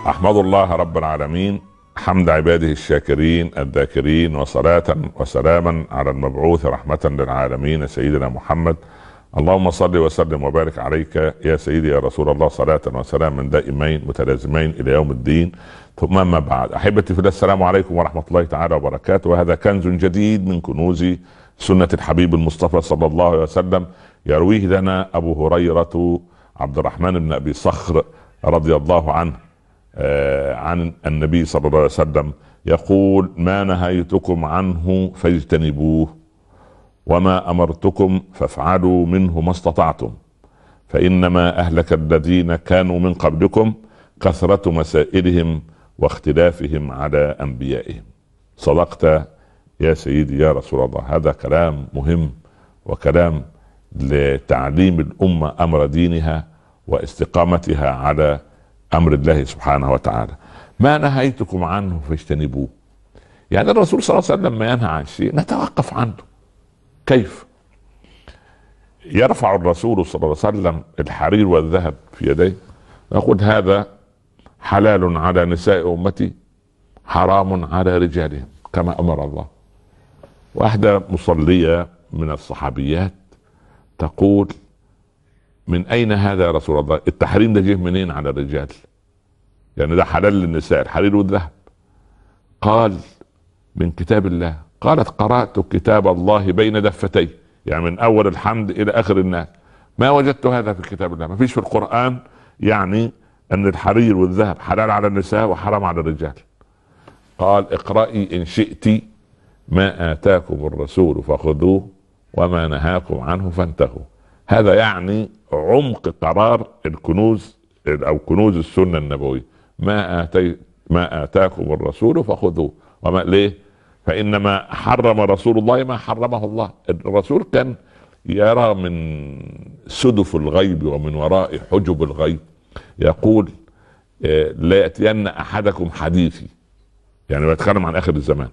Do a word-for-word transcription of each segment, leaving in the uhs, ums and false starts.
أحمد الله رب العالمين حمد عباده الشاكرين الذاكرين، وصلاة وسلاما على المبعوث رحمة للعالمين سيدنا محمد. اللهم صل وسلم وبارك عليك يا سيدي يا رسول الله، صلاة وسلاما دائمين متلازمين إلى يوم الدين. ثم ما بعد، أحبتي في الله، السلام عليكم ورحمة الله تعالى وبركاته. وهذا كنز جديد من كنوز سنة الحبيب المصطفى صلى الله عليه وسلم، يرويه لنا أبو هريرة عبد الرحمن بن أبي صخر رضي الله عنه آه عن النبي صلى الله عليه وسلم يقول: ما نهيتكم عنه فاجتنبوه، وما أمرتكم فافعلوا منه ما استطعتم، فإنما أهلك الذين كانوا من قبلكم كثرة مسائلهم واختلافهم على أنبيائهم. صدقت يا سيدي يا رسول الله. هذا كلام مهم، وكلام لتعليم الأمة أمر دينها واستقامتها على أمر الله سبحانه وتعالى. ما نهيتكم عنه فاجتنبوه، يعني الرسول صلى الله عليه وسلم لما ينهى عن شيء نتوقف عنه. كيف؟ يرفع الرسول صلى الله عليه وسلم الحرير والذهب في يديه، يقول: هذا حلال على نساء أمتي، حرام على رجالهم، كما أمر الله. واحدة مصلية من الصحابيات تقول: من أين هذا يا رسول الله؟ التحريم ده جه منين على الرجال؟ يعني ده حلال للنساء الحرير والذهب. قال: من كتاب الله. قالت: قرأت كتاب الله بين دفتي، يعني من أول الحمد إلى آخر الناس، ما وجدت هذا في كتاب الله، ما فيش في القرآن يعني أن الحرير والذهب حلال على النساء وحرام على الرجال. قال: اقرأي إن شئت ما آتاكم الرسول فخذوه وما نهاكم عنه فانتهوا. هذا يعني عمق قرار الكنوز أو كنوز السنة النبوية. ما آتي ما آتاكم الرسول فخذوه، وما ليه؟ فإنما حرم رسول الله ما حرمه الله. الرسول كان يرى من سدف الغيب ومن وراء حجب الغيب. يقول: لا يأتين أحدكم حديثي، يعني بيتكلم عن آخر الزمان،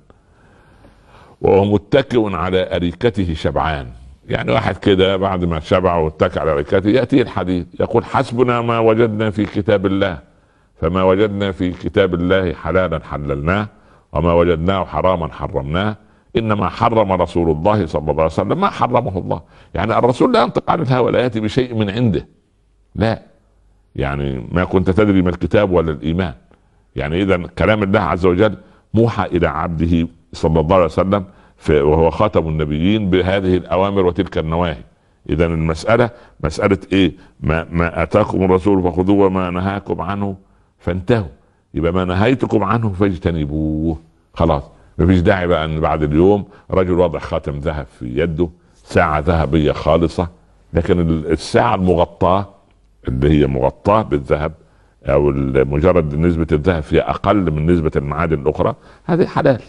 وهو متكئ على أريكته شبعان. يعني واحد كده بعد ما شبع واتكى على أريكته يأتيه الحديث، يقول: حسبنا ما وجدنا في كتاب الله، فما وجدنا في كتاب الله حلالا حللناه، وما وجدناه حراما حرمناه، انما حرم رسول الله صلى الله عليه وسلم ما حرمه الله. يعني الرسول لا ينطق عن الهوى، لا ياتي بشيء من عنده، لا. يعني ما كنت تدري ما الكتاب ولا الايمان. يعني اذا كلام الله عز وجل موحى الى عبده صلى الله عليه وسلم وهو خاتم النبيين بهذه الاوامر وتلك النواهي. اذا المساله مساله ايه؟ ما, ما اتاكم الرسول فخذوه وما نهاكم عنه فانتهوا. يبقى ما نهيتكم عنه فاجتنبوه. خلاص، مفيش داعي بقى ان بعد اليوم رجل وضع خاتم ذهب في يده، ساعة ذهبية خالصة، لكن الساعة المغطاة اللي هي مغطاة بالذهب او مجرد نسبة الذهب فيها اقل من نسبة المعادن الاخرى، هذه حلال.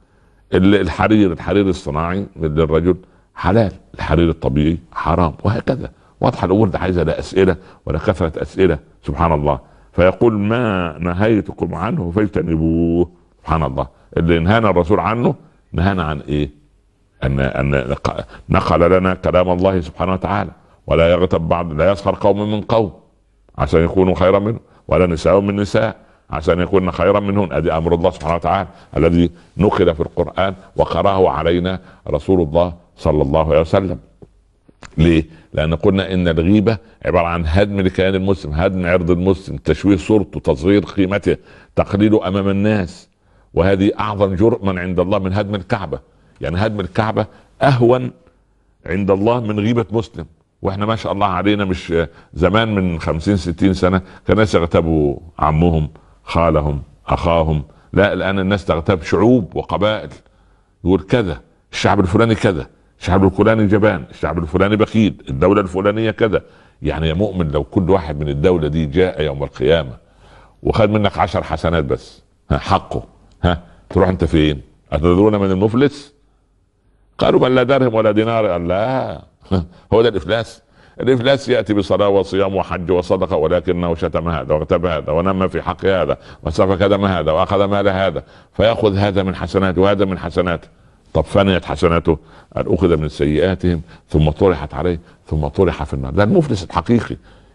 الحرير الحرير الصناعي للرجل حلال، الحرير الطبيعي حرام، وهكذا. واضحة الامور. ده عايزة لا اسئلة ولا كثرة اسئلة، سبحان الله. فيقول: ما نهيتكم عنه فاجتنبوه. سبحان الله. اللي نهانا الرسول عنه نهانا عن ايه؟ ان ان نقل لنا كلام الله سبحانه وتعالى: ولا يغتب بعض، لا يسخر قوم من قوم عشان يكونوا خيرا منه، ولا نساء من نساء عشان يكون خيرا منهن. ادي امر الله سبحانه وتعالى الذي نقل في القرآن وقرأه علينا رسول الله صلى الله عليه وسلم. ليه؟ لأن قلنا إن الغيبة عبارة عن هدم لكيان المسلم، هدم عرض المسلم، تشويه صورته، تصغير قيمته، تقليله أمام الناس. وهذه أعظم جرما عند الله من هدم الكعبة. يعني هدم الكعبة أهون عند الله من غيبة مسلم. وإحنا ما شاء الله علينا مش زمان من خمسين ستين سنة كان الناس يغتابوا عمهم، خالهم، أخاهم. لا، الآن الناس تغتاب شعوب وقبائل، يقول كذا الشعب الفلاني كذا، الشعب الفلاني جبان، الشعب الفلاني بخيل، الدولة الفلانية كذا. يعني يا مؤمن، لو كل واحد من الدولة دي جاء يوم القيامة وخد منك عشر حسنات بس، ها حقه، ها تروح انت فين؟ أتدرون من المفلس؟ قالوا: بل لا درهم ولا دينار. قال: لا، هو ده الإفلاس. الإفلاس يأتي بصلاة وصيام وحج وصدقة، ولكنه شتم هذا واغتاب هذا ونم في حق هذا وسفك دم هذا وأخذ مال هذا، فيأخذ هذا من حسناته وهذا من حسناته. طب فنيت حسناته؟ قال: أخذ من سيئاتهم ثم طرحت عليه ثم طرح في النار. ده المفلس الحقيقي.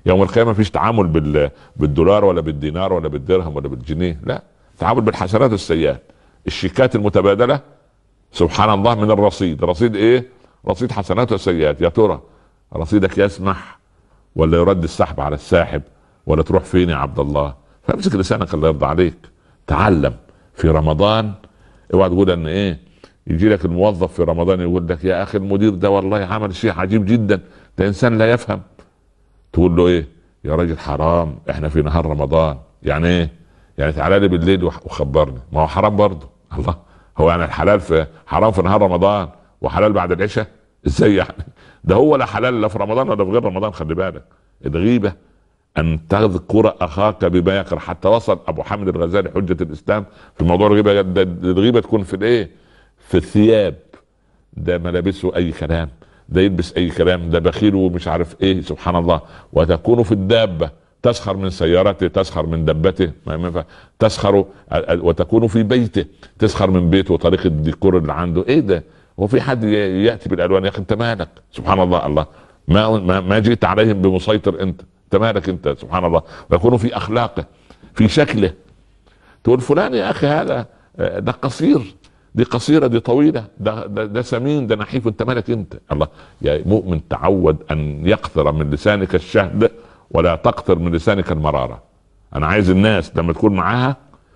يوم القيامه مفيش تعامل بال... بالدولار ولا بالدينار ولا بالدرهم ولا بالجنيه، لا، تعامل بالحسنات والسيئات. الشيكات المتبادله سبحان الله من الرصيد، رصيد ايه؟ رصيد حسنات وسيئات. يا ترى رصيدك يسمح ولا يرد السحب على الساحب، ولا تروح فين يا عبد الله؟ فامسك لسانك الله يرضى عليك. تعلم في رمضان. اوعى تقول ان ايه، يجي لك الموظف في رمضان يقول لك يا اخي المدير ده والله عمل شيء عجيب جدا، ده انسان لا يفهم. تقول له ايه؟ يا راجل حرام، احنا في نهار رمضان. يعني ايه؟ يعني تعالى لي بالليل وخبرني. ما هو حرام برضه. الله، هو يعني الحلال في حرام في نهار رمضان وحلال بعد العشاء؟ ازاي يعني؟ ده هو لا حلال لا في رمضان ولا في غير رمضان. خلي بالك، الغيبه ان تذكر اخاك بما يكره. حتى وصل ابو حامد الغزالي حجة الاسلام في موضوع الغيبه، الغيبه تكون في الايه؟ في الثياب. ده ملابسه اي كلام، ده يلبس اي كلام، ده بخيل ومش عارف ايه، سبحان الله. وتكون في الدابه، تسخر من سيارته، تسخر من دبته، تسخر. وتكون في بيته، تسخر من بيته وطريقه الديكور اللي عنده. ايه ده؟ هو في حد ياتي بالالوان؟ يا اخي انت مالك؟ سبحان الله. الله ما ما جئت عليهم بمسيطر، انت انت مالك انت؟ سبحان الله. ويكون في اخلاقه، في شكله. تقول فلان يا اخي هذا ده قصير، دي قصيرة، دي طويلة، ده, ده, ده سمين، ده نحيف، انت مالك انت؟ الله. يا مؤمن تعود ان يقطر من لسانك الشهد ولا تقطر من لسانك المرارة. انا عايز الناس لما تكون معاها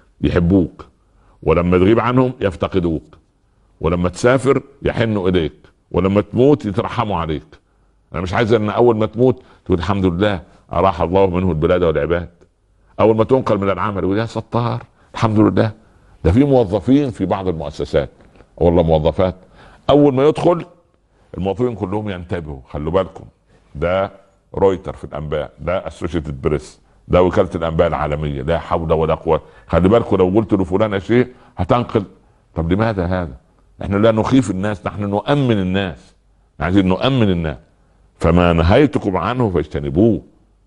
يحبوك، ولما تغيب عنهم يفتقدوك، ولما تسافر يحنوا اليك، ولما تموت يترحموا عليك. انا مش عايز ان اول ما تموت تقول الحمد لله اراح الله منه البلاد والعباد. اول ما تنقل من العمل يقول يا ستار الحمد لله. ده في موظفين في بعض المؤسسات والله موظفات اول ما يدخل الموظفين كلهم ينتبهوا، خلوا بالكم ده رويتر في الانباء، ده اسوشيتد بريس، ده وكالة الانباء العالمية، لا حول ولا قوة. خلي بالكم لو قلت لفلان شيء هتنقل. طب لماذا هذا؟ احنا لا نخيف الناس، نحن نؤمن الناس، عايزين نؤمن الناس. فما نهيتكم عنه فاجتنبوه.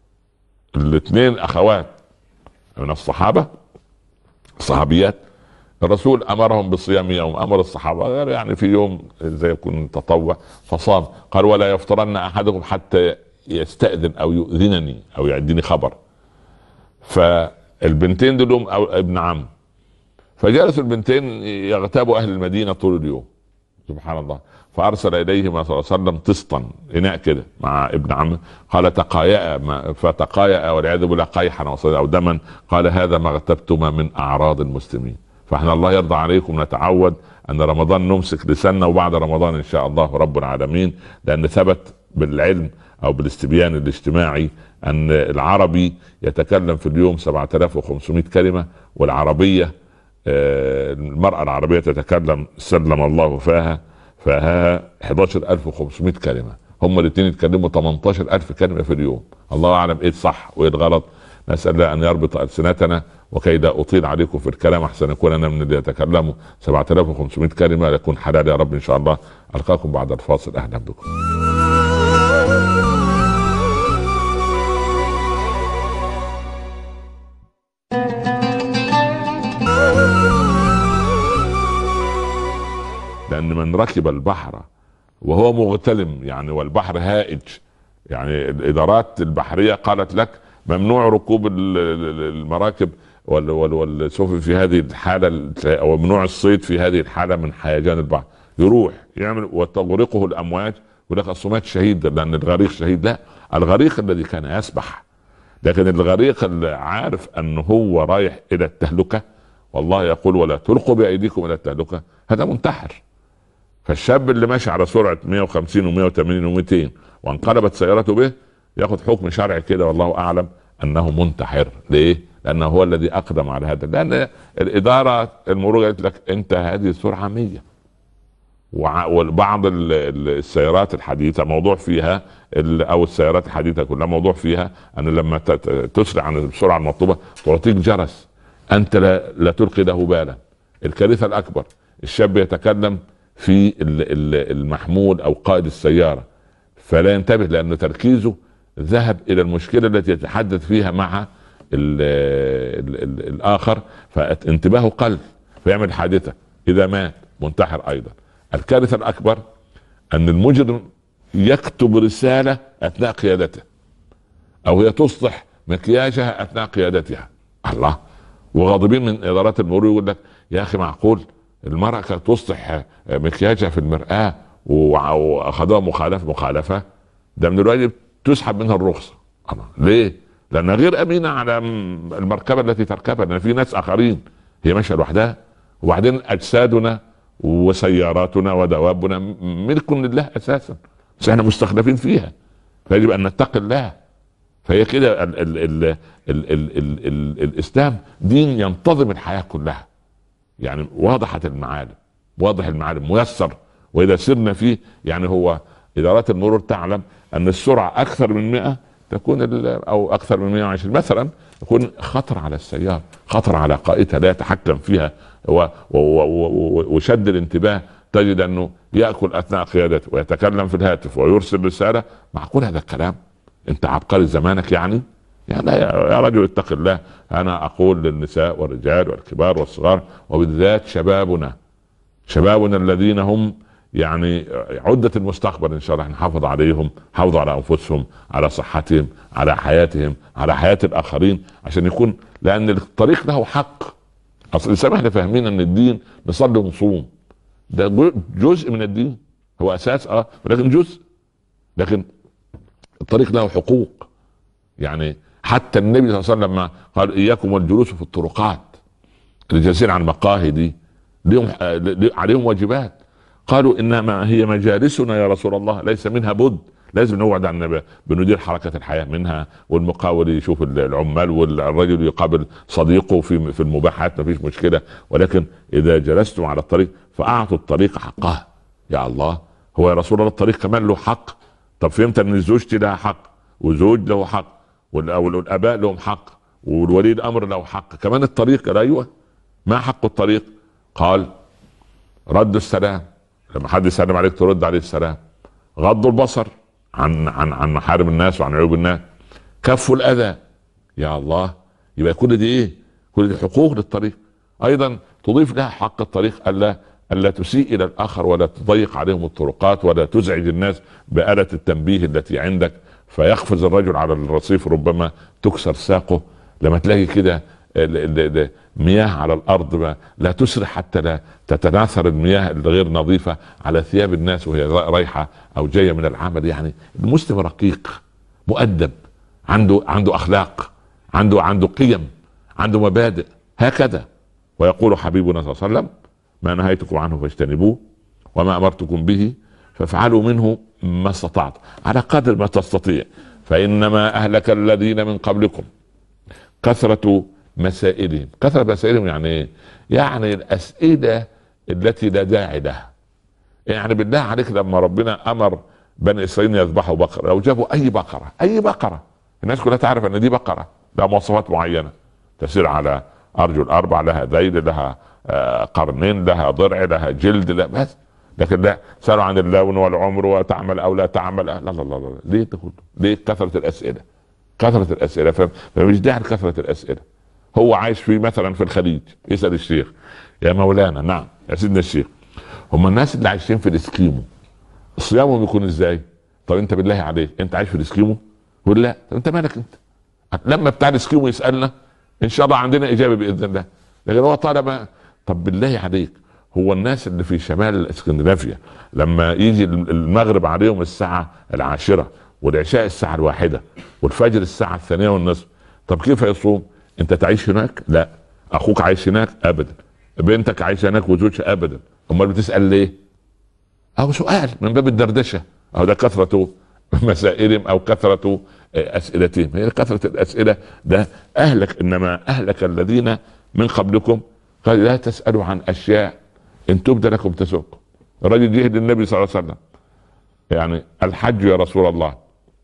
الاثنين اخوات من الصحابة، الصحابيات، الرسول امرهم بالصيام يوم، امر الصحابه يعني في يوم زي يكون تطوع فصام. قال ولا يفطرن احدكم حتى يستاذن او يؤذنني او يعديني خبر. فالبنتين دول او ابن عم، فجلسوا البنتين يغتابوا اهل المدينه طول اليوم، سبحان الله. فارسل اليهما صلى الله عليه وسلم طسطا، اناء كده مع ابن عمه. قال تقايا، فتقايا والعياذ بالله قيحا او دما. قال هذا ما اغتبتما من اعراض المسلمين. فاحنا الله يرضى عليكم نتعود ان رمضان نمسك لساننا، وبعد رمضان ان شاء الله رب العالمين، لان ثبت بالعلم او بالاستبيان الاجتماعي ان العربي يتكلم في اليوم سبعة آلاف وخمسمائة كلمه، والعربيه المرأة العربية تتكلم سلم الله فاها فاها احد عشر ألف وخمسمائة كلمة. هم الاثنين يتكلموا ثمانية عشر ألف كلمة في اليوم. الله أعلم ايه الصح وايه الغلط. نسأل الله ان يربط ألسنتنا، وكي لا اطيل عليكم في الكلام احسن يكون انا من اللي يتكلموا سبعة آلاف وخمسمائة كلمة يكون حلال يا رب ان شاء الله. القاكم بعد الفاصل، اهلا بكم. لأن من ركب البحر وهو مغتلم يعني والبحر هائج، يعني الإدارات البحرية قالت لك ممنوع ركوب المراكب والسفن في هذه الحالة، أو ممنوع الصيد في هذه الحالة من هيجان البحر. يروح يعمل وتغرقه الأمواج، يقول لك الصمات شهيد لأن الغريق شهيد. لا، الغريق الذي كان يسبح، لكن الغريق اللي عارف أنه هو رايح إلى التهلكة، والله يقول ولا تلقوا بأيديكم إلى التهلكة، هذا منتحر. فالشاب اللي ماشي على سرعة مئة وخمسين ومئة وثمانين ومئتين وانقلبت سيارته به ياخذ حكم شرعي كده والله اعلم انه منتحر. ليه؟ لانه هو الذي اقدم على هذا. لان الاداره المرور قالت لك انت هذه السرعه مية. وبعض السيارات الحديثه موضوع فيها، او السيارات الحديثه كلها موضوع فيها ان لما تسرع عن السرعه المطلوبه تعطيك جرس، انت لا, لا تلقي له بالا. الكارثه الاكبر الشاب يتكلم في المحمول او قائد السياره فلا ينتبه، لأن تركيزه ذهب الى المشكله التي يتحدث فيها مع ال ال ال الاخر، فانتباهه قل فيعمل حادثه، اذا مات منتحر ايضا. الكارثه الاكبر ان المجرم يكتب رساله اثناء قيادته، او هي تصلح مكياجها اثناء قيادتها. الله. وغاضبين من ادارات المرور يقول لك يا اخي معقول المرأة كانت تصلح مكياجها في المرآة واخذوها مخالفة مخالفة؟ ده من الواجب تسحب منها الرخصة. ليه؟ لانها غير امينة على المركبة التي تركبها، لان في ناس اخرين هي ماشية لوحدها. وبعدين اجسادنا وسياراتنا ودوابنا ملك لله اساسا، بس احنا مستخلفين فيها، فيجب ان نتقي الله. فهي كده ال ال ال ال ال ال ال الاسلام دين ينتظم الحياة كلها، يعني واضحة المعالم، واضح المعالم، ميسر. واذا سرنا فيه يعني هو ادارات المرور تعلم ان السرعة اكثر من مئة تكون او اكثر من مئة وعشرين مثلا يكون خطر على السيارة، خطر على قائدها لا يتحكم فيها وشد الانتباه. تجد انه ياكل اثناء قيادته ويتكلم في الهاتف ويرسل رسالة. معقول هذا الكلام؟ انت عبقري زمانك يعني؟ يعني يا رجل اتق الله. انا اقول للنساء والرجال والكبار والصغار وبالذات شبابنا، شبابنا الذين هم يعني عدة المستقبل ان شاء الله، نحافظ عليهم، حافظوا على انفسهم، على صحتهم، على حياتهم، على حياة الاخرين، عشان يكون، لان الطريق له حق. اصل الاسلام احنا فاهمين ان الدين نصلي ونصوم، ده جزء من الدين، هو اساس اه ولكن جزء، لكن الطريق له حقوق. يعني حتى النبي صلى الله عليه وسلم لما قال اياكم والجلوس في الطرقات، اللي جالسين على المقاهي دي ليهم عليهم واجبات. قالوا انما هي مجالسنا يا رسول الله، ليس منها بد، لازم نقعد عن بندير حركة الحياة منها، والمقاول يشوف العمال والرجل يقابل صديقه في في المباحات، ما فيش مشكلة، ولكن اذا جلستم على الطريق فاعطوا الطريق حقها. يا الله، هو يا رسول الله الطريق كمان له حق؟ طب فهمت ان زوجتي لها حق وزوج له حق والاباء لهم حق والولي الامر له حق، كمان الطريق. ايوه، ما حق الطريق؟ قال رد السلام، لما حد يسلم عليك ترد عليه السلام، غض البصر عن عن عن محارم الناس وعن عيوب الناس، كف الاذى. يا الله، يبقى كل دي ايه؟ كل دي حقوق للطريق. ايضا تضيف لها حق الطريق الا الا تسيء الى الاخر، ولا تضيق عليهم الطرقات، ولا تزعج الناس بآلة التنبيه التي عندك فيقفز الرجل على الرصيف، ربما تكسر ساقه. لما تلاقي كده مياه على الارض لا تسرح حتى لا تتناثر المياه الغير نظيفة على ثياب الناس وهي رايحة او جاية من العمل. يعني المسلم رقيق مؤدب، عنده عنده اخلاق، عنده عنده قيم، عنده مبادئ، هكذا. ويقول حبيبنا صلى الله عليه وسلم ما نهيتكم عنه فاجتنبوه وما امرتكم به فافعلوا منه ما استطعت، على قدر ما تستطيع. فانما اهلك الذين من قبلكم كثرة مسائلهم. كثرة مسائلهم يعني ايه؟ يعني الاسئلة التي لا داعي لها. يعني بالله عليك لما ربنا امر بني اسرائيل يذبحوا بقرة، لو جابوا اي بقرة اي بقرة الناس كلها تعرف ان دي بقرة، لها مواصفات معينة، تسير على ارجل اربع، لها ذيل، لها قرنين، لها ضرع، لها جلد، لا بس. لكن لا، سألوا عن اللون والعمر وتعمل او لا تعمل. لا لا لا, لا. ليه تقول؟ ليه كثرة الاسئلة؟ كثرة الاسئلة، فمش داعي لكثرة الاسئلة. هو عايش في مثلا في الخليج، يسأل الشيخ يا مولانا، نعم يا سيدنا الشيخ، هم الناس اللي عايشين في الاسكيمو صيامهم يكون ازاي؟ طب انت بالله عليك انت عايش في الاسكيمو؟ يقول لا. طب انت مالك انت؟ لما بتاع الاسكيمو يسألنا ان شاء الله عندنا اجابة باذن الله. لكن هو طالما، طب بالله عليك، هو الناس اللي في شمال اسكندنافيا لما يجي المغرب عليهم الساعة العاشرة والعشاء الساعة الواحدة والفجر الساعة الثانية والنصف، طب كيف يصوم؟ انت تعيش هناك؟ لا. اخوك عايش هناك؟ ابدا. بنتك عايشه هناك وزوجها؟ ابدا. امال بتسال ليه؟ او سؤال من باب الدردشه، او ده كثره مسائلهم او كثره اسئلتهم. هي كثره الاسئله ده اهلك، انما اهلك الذين من قبلكم قال لا تسالوا عن اشياء ان تبد لكم تسؤكم. الرجل جه للنبي صلى الله عليه وسلم يعني الحج يا رسول الله،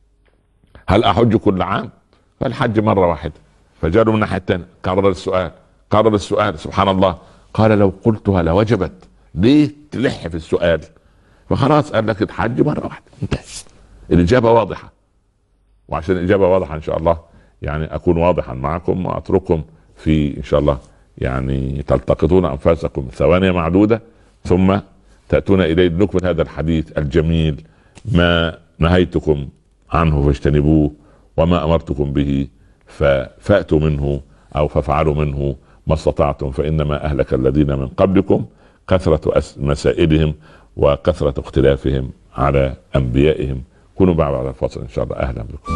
هل احج كل عام؟ قال الحج مره واحده. فجاءوا من الناحيه الثانيه، كرر السؤال كرر السؤال سبحان الله. قال لو قلتها لوجبت، ليه تلح في السؤال؟ فخلاص قال لك الحج مره واحده، انتهى، الاجابه واضحه. وعشان الاجابه واضحه ان شاء الله يعني اكون واضحا معكم واترككم في ان شاء الله يعني تلتقطون انفاسكم ثواني معدوده ثم تاتون الي نكمل هذا الحديث الجميل. ما نهيتكم عنه فاجتنبوه وما امرتكم به فاتوا منه او فافعلوا منه ما استطعتم فانما اهلك الذين من قبلكم كثرة مسائلهم وكثرة اختلافهم على انبيائهم. كونوا بعد على الفاصل ان شاء الله. اهلا بكم.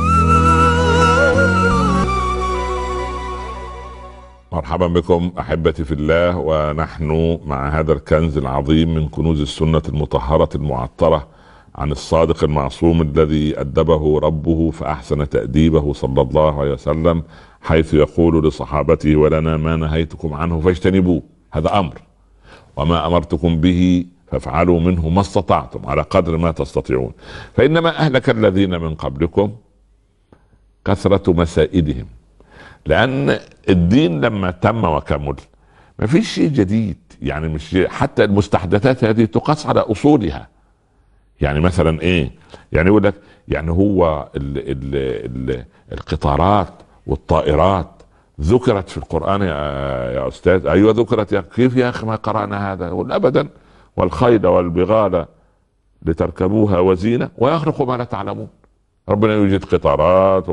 مرحبا بكم احبتي في الله، ونحن مع هذا الكنز العظيم من كنوز السنة المطهرة المعطرة عن الصادق المعصوم الذي أدبه ربه فأحسن تأديبه صلى الله عليه وسلم، حيث يقول لصحابته: ولنا ما نهيتكم عنه فاجتنبوه، هذا أمر، وما أمرتكم به فافعلوا منه ما استطعتم على قدر ما تستطيعون، فإنما أهلك الذين من قبلكم كثرة مسائلهم. لأن الدين لما تم وكمل ما فيش شيء جديد، يعني مش حتى المستحدثات هذه تقاس على أصولها. يعني مثلا ايه؟ يعني يقول لك يعني هو ال ال ال القطارات والطائرات ذكرت في القرآن يا, يا أستاذ؟ أيوة ذكرت. يا كيف يا أخي ما قرأنا هذا؟ يقول أبدا، والخيل والبغال لتركبوها وزينة ويخلق ما لا تعلمون. ربنا يوجد قطارات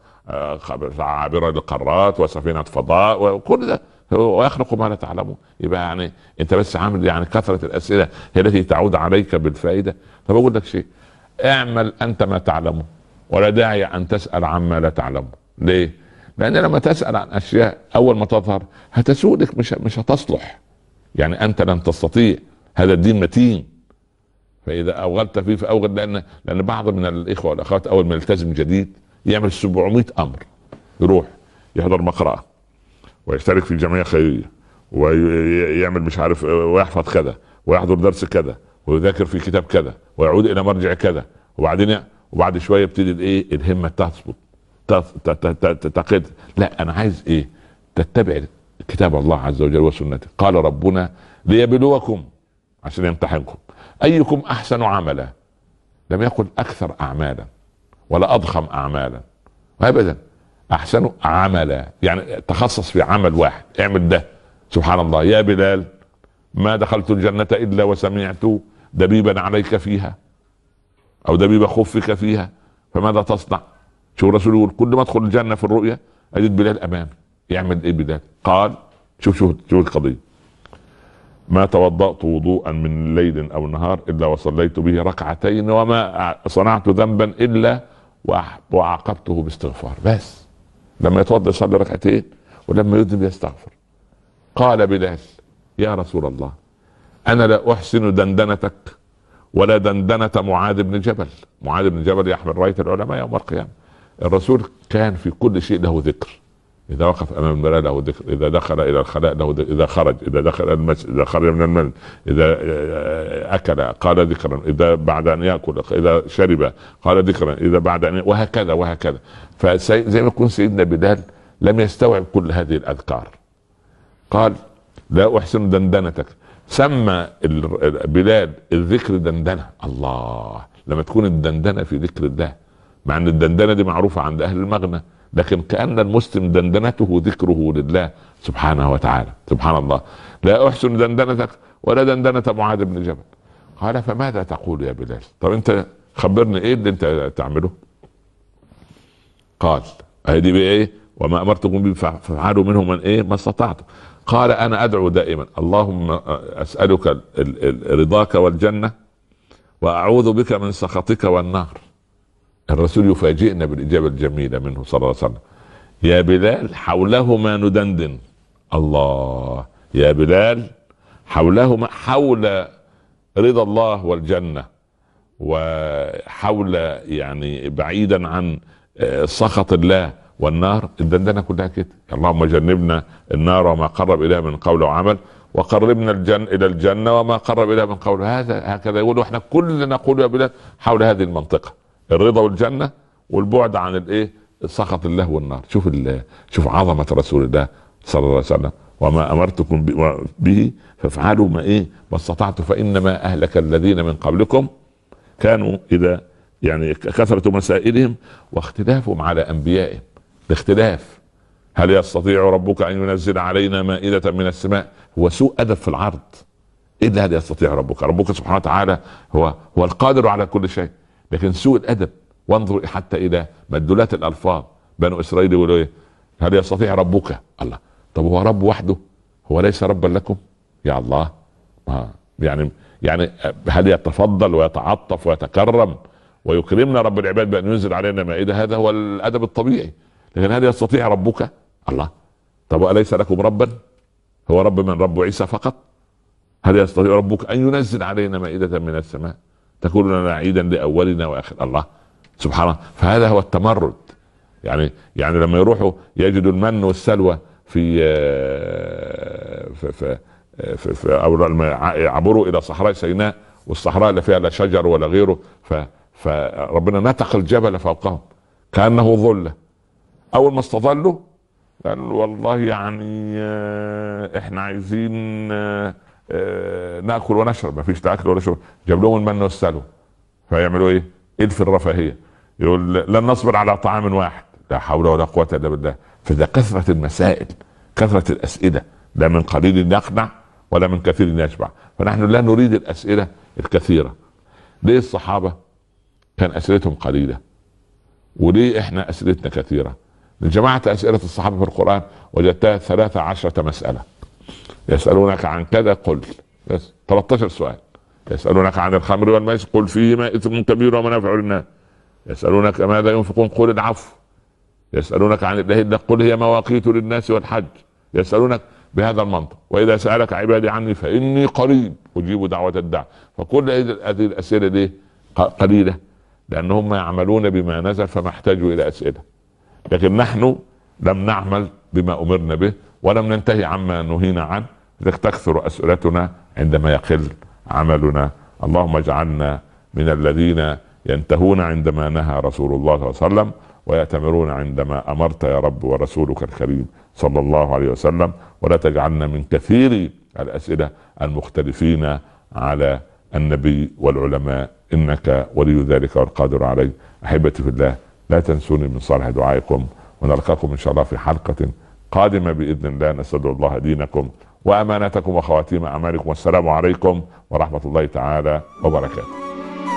وعابرة للقارات وسفينة فضاء وكل ده، ويخلق ما لا تعلمون. يبقى يعني انت بس عامل يعني كثرة الاسئلة هي التي تعود عليك بالفائدة. طب اقول لك شيء، اعمل انت ما تعلمه ولا داعي ان تسأل عما لا تعلمه. ليه؟ لان لما تسأل عن اشياء اول ما تظهر هتسودك، مش مش هتصلح. يعني انت لن تستطيع، هذا الدين متين، فاذا اوغلت فيه فاوغل. لان لان بعض من الاخوه والاخوات اول ما يلتزم جديد يعمل سبعمائة امر، يروح يحضر مقرأة ويشترك في جمعية خيرية ويعمل مش عارف ويحفظ كذا ويحضر درس كذا ويذاكر في كتاب كذا ويعود الى مرجع كذا، وبعدين وبعد شويه يبتدي الايه الهمه تثبت تقد. لا، انا عايز ايه؟ تتبع كتاب الله عز وجل وسنته. قال ربنا: ليبلوكم، عشان يمتحنكم، ايكم احسن عملا. لم يقل اكثر اعمالا ولا اضخم اعمالا، ابدا، احسن عملا، يعني تخصص في عمل واحد، اعمل ده. سبحان الله، يا بلال ما دخلت الجنة الا وسمعت دبيبا عليك فيها او دبيب خفك فيها فماذا تصنع؟ شو الرسول يقول: كل ما ادخل الجنة في الرؤيا اجد بلال امامي. يعمل ايه بلال؟ قال: شوف شوف شوف القضية: ما توضأت وضوءا من ليل او نهار الا وصليت به ركعتين وما صنعت ذنبا الا وعاقبته باستغفار. بس لما يتوضا يصلي ركعتين ولما يذنب يستغفر. قال بلال: يا رسول الله، انا لا احسن دندنتك ولا دندنة معاذ بن جبل. معاذ بن جبل يحمل راية العلماء يوم القيامة. الرسول كان في كل شيء له ذكر، اذا وقف امام المراء له ذكر، اذا دخل الى الخلاء له ذكر، اذا خرج، اذا دخل المسجد، اذا خرج من المسجد، اذا اكل قال ذكرا، اذا بعد ان ياكل، اذا شرب قال ذكرا، اذا بعد ان، وهكذا وهكذا. فزي ما يكون سيدنا بلال لم يستوعب كل هذه الاذكار. قال: لا احسن دندنتك. سمى بلال الذكر دندنه. الله، لما تكون الدندنه في ذكر الله، مع ان الدندنه دي معروفه عند اهل المغنى، لكن كأن المسلم دندنته ذكره لله سبحانه وتعالى. سبحان الله. لا احسن دندنتك ولا دندنة معاذ بن جبل. قال: فماذا تقول يا بلال؟ طب انت خبرني ايه اللي انت تعمله؟ قال: هذه بايه؟ وما امرتكم به فافعلوا منه من ايه ما استطعتم. قال: انا ادعو دائما اللهم اسألك رضاك والجنة واعوذ بك من سخطك والنار. الرسول يفاجئنا بالإجابة الجميلة منه صلى الله عليه وسلم: يا بلال حولهما ندندن. الله، يا بلال حولهما، حول رضا الله والجنة وحول يعني بعيدا عن سخط الله والنار. الدندنة كلها كده: اللهم جنبنا النار وما قرب إليها من قول وعمل، وقربنا الجنة إلى الجنة وما قرب إليها من قول. هذا هكذا يقولوا احنا كلنا نقول يا بلال حول هذه المنطقة: الرضا والجنة والبعد عن الايه سخط الله والنار. شوف شوف عظمة رسول الله صلى الله عليه وسلم: وما امرتكم به فافعلوا ما ايه ما استطعتم فانما اهلك الذين من قبلكم كانوا اذا يعني كثرة مسائلهم واختلافهم على انبيائهم. الاختلاف: هل يستطيع ربك ان ينزل علينا مائدة من السماء؟ هو سوء ادب في العرض. ايه اللي هذا يستطيع ربك؟ ربك سبحانه وتعالى هو هو القادر على كل شيء، لكن سوء الادب وانظر حتى الى مدلولات الالفاظ. بنو اسرائيل يقولوا ايه؟ هل يستطيع ربك؟ الله. طب هو رب وحده؟ هو ليس ربا لكم؟ يا الله. ما يعني يعني هل يتفضل ويتعطف ويتكرم ويكرمنا رب العباد بان ينزل علينا مائده؟ هذا هو الادب الطبيعي. لكن هل يستطيع ربك؟ الله. طب اليس لكم ربا؟ هو رب من رب عيسى فقط؟ هل يستطيع ربك ان ينزل علينا مائده من السماء تكون لنا عيدا لاولنا واخر؟ الله سبحانه. فهذا هو التمرد. يعني يعني لما يروحوا يجدوا المن والسلوى في في في, في, في او لما يعبروا الى صحراء سيناء، والصحراء اللي فيها لا شجر ولا غيره، فربنا نتق الجبل فوقهم كانه ظله. اول ما استظلوا قال والله يعني احنا عايزين ناكل ونشرب، ما فيش لا اكل ولا شرب. جاب لهم المن والسلوى، فيعملوا ايه؟ الف الرفاهيه، يقول لن نصبر على طعام واحد. لا حول ولا قوه الا بالله. فده كثره المسائل، كثره الاسئله، لا من قليل يقنع ولا من كثير يشبع. فنحن لا نريد الاسئله الكثيره. ليه الصحابه كان اسئلتهم قليله وليه احنا اسئلتنا كثيره؟ جماعة اسئله الصحابه في القران وجدتها ثلاثة عشرة مساله. يسالونك عن كذا قل، بس ثلاثة عشر سؤال. يسالونك عن الخمر والميسر قل فيهما اثم كبير ومنافع للناس. يسالونك ماذا ينفقون قل العفو. يسالونك عن الاهله قل هي مواقيت للناس والحج. يسالونك بهذا المنطق. واذا سالك عبادي عني فاني قريب اجيب دعوه الداع. فكل هذه الاسئله دي قليله لانهم يعملون بما نزل فما احتاجوا الى اسئله. لكن نحن لم نعمل بما امرنا به ولم ننتهي عما نهينا عنه، تكثر اسئلتنا عندما يقل عملنا. اللهم اجعلنا من الذين ينتهون عندما نهى رسول الله صلى الله عليه وسلم ويأتمرون عندما امرت يا رب ورسولك الكريم صلى الله عليه وسلم، ولا تجعلنا من كثير الاسئله المختلفين على النبي والعلماء، انك ولي ذلك والقادر عليه. احبتي في الله، لا تنسوني من صالح دعائكم، ونلقاكم ان شاء الله في حلقه قادمه باذن الله. نسال الله دينكم وامانتكم وخواتيم اعمالكم، والسلام عليكم ورحمه الله تعالى وبركاته.